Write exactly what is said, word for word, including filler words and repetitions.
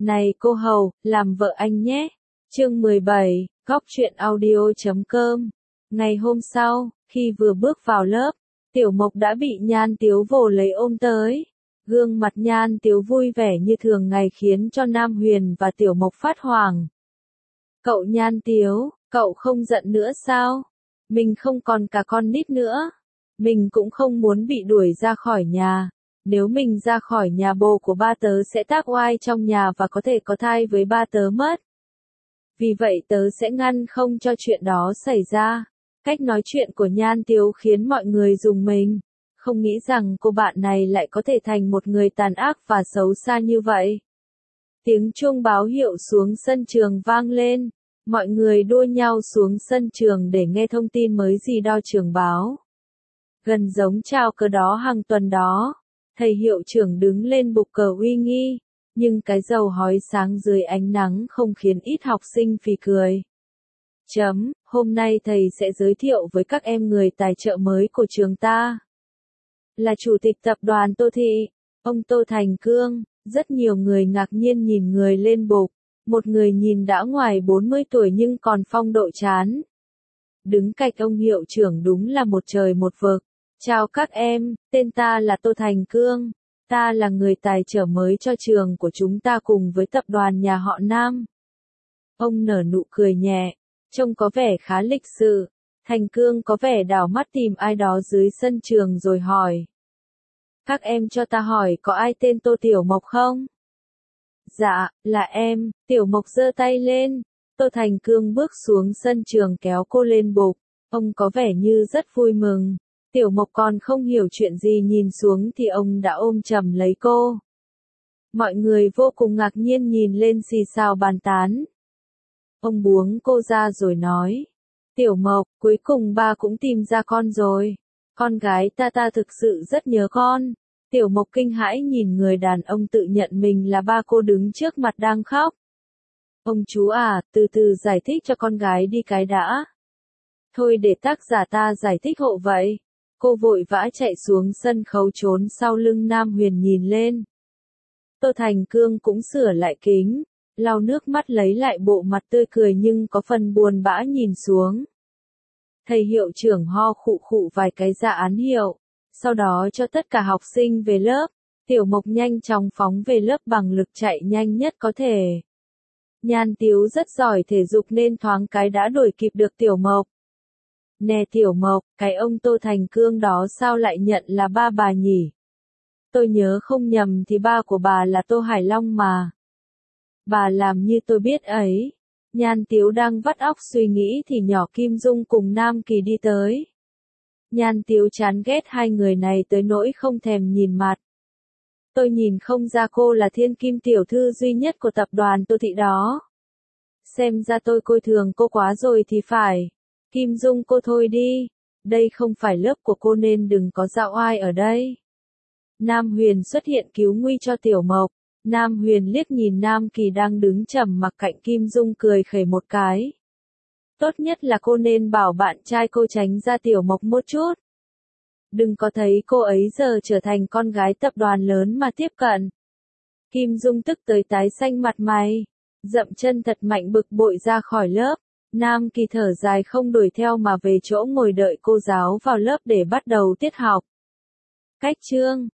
Này cô hầu, làm vợ anh nhé. Chương mười bảy, Góc truyện audio chấm com. Ngày hôm sau, khi vừa bước vào lớp, Tiểu Mộc đã bị Nhan Tiếu vồ lấy ôm tới. Gương mặt Nhan Tiếu vui vẻ như thường ngày khiến cho Nam Huyền và Tiểu Mộc phát hoảng. Cậu Nhan Tiếu, cậu không giận nữa sao? Mình không còn cả con nít nữa. Mình cũng không muốn bị đuổi ra khỏi nhà. Nếu mình ra khỏi nhà bồ của ba tớ sẽ tác oai trong nhà và có thể có thai với ba tớ mất. Vì vậy tớ sẽ ngăn không cho chuyện đó xảy ra. Cách nói chuyện của Nhan Tiếu khiến mọi người rùng mình. Không nghĩ rằng cô bạn này lại có thể thành một người tàn ác và xấu xa như vậy. Tiếng chuông báo hiệu xuống sân trường vang lên. Mọi người đua nhau xuống sân trường để nghe thông tin mới gì đo trường báo. Gần giống chào cờ đó hàng tuần đó. Thầy hiệu trưởng đứng lên bục cờ uy nghi, nhưng cái dầu hói sáng dưới ánh nắng không khiến ít học sinh phì cười. Chấm, hôm nay thầy sẽ giới thiệu với các em người tài trợ mới của trường ta. Là chủ tịch tập đoàn Tô Thị, ông Tô Thành Cương. Rất nhiều người ngạc nhiên nhìn người lên bục, một người nhìn đã ngoài bốn mươi tuổi nhưng còn phong độ chán. Đứng cạnh ông hiệu trưởng đúng là một trời một vực. Chào các em, tên ta là Tô Thành Cương. Ta là người tài trợ mới cho trường của chúng ta cùng với tập đoàn nhà họ Nam. Ông nở nụ cười nhẹ, trông có vẻ khá lịch sự. Thành Cương có vẻ đảo mắt tìm ai đó dưới sân trường rồi hỏi. Các em cho ta hỏi có ai tên Tô Tiểu Mộc không? Dạ, là em. Tiểu Mộc giơ tay lên. Tô Thành Cương bước xuống sân trường kéo cô lên bục. Ông có vẻ như rất vui mừng. Tiểu Mộc còn không hiểu chuyện gì nhìn xuống thì ông đã ôm chầm lấy cô. Mọi người vô cùng ngạc nhiên nhìn lên xì xào bàn tán. Ông buông cô ra rồi nói. Tiểu Mộc, cuối cùng ba cũng tìm ra con rồi. Con gái ta ta thực sự rất nhớ con. Tiểu Mộc kinh hãi nhìn người đàn ông tự nhận mình là ba cô đứng trước mặt đang khóc. Ông chú à, từ từ giải thích cho con gái đi cái đã. Thôi để tác giả ta giải thích hộ vậy. Cô vội vã chạy xuống sân khấu trốn sau lưng Nam Huyền nhìn lên. Tô Thành Cương cũng sửa lại kính, lau nước mắt lấy lại bộ mặt tươi cười nhưng có phần buồn bã nhìn xuống. Thầy hiệu trưởng ho khụ khụ vài cái ra án hiệu, sau đó cho tất cả học sinh về lớp. Tiểu Mộc nhanh chóng phóng về lớp bằng lực chạy nhanh nhất có thể. Nhan Tiếu rất giỏi thể dục nên thoáng cái đã đuổi kịp được Tiểu Mộc. Nè Tiểu Mộc, cái ông Tô Thành Cương đó sao lại nhận là ba bà nhỉ? Tôi nhớ không nhầm thì ba của bà là Tô Hải Long mà. Bà làm như tôi biết ấy. Nhan Tiếu đang vắt óc suy nghĩ thì nhỏ Kim Dung cùng Nam Kỳ đi tới. Nhan Tiếu chán ghét hai người này tới nỗi không thèm nhìn mặt. Tôi nhìn không ra cô là thiên kim tiểu thư duy nhất của tập đoàn Tô Thị đó. Xem ra tôi coi thường cô quá rồi thì phải. Kim Dung cô thôi đi, đây không phải lớp của cô nên đừng có dạo oai ở đây. Nam Huyền xuất hiện cứu nguy cho Tiểu Mộc. Nam Huyền liếc nhìn Nam Kỳ đang đứng trầm mặc cạnh Kim Dung cười khẩy một cái. Tốt nhất là cô nên bảo bạn trai cô tránh ra Tiểu Mộc một chút. Đừng có thấy cô ấy giờ trở thành con gái tập đoàn lớn mà tiếp cận. Kim Dung tức tới tái xanh mặt mày, dậm chân thật mạnh bực bội ra khỏi lớp. Nam Kỳ thở dài không đuổi theo mà về chỗ ngồi đợi cô giáo vào lớp để bắt đầu tiết học. Cách chương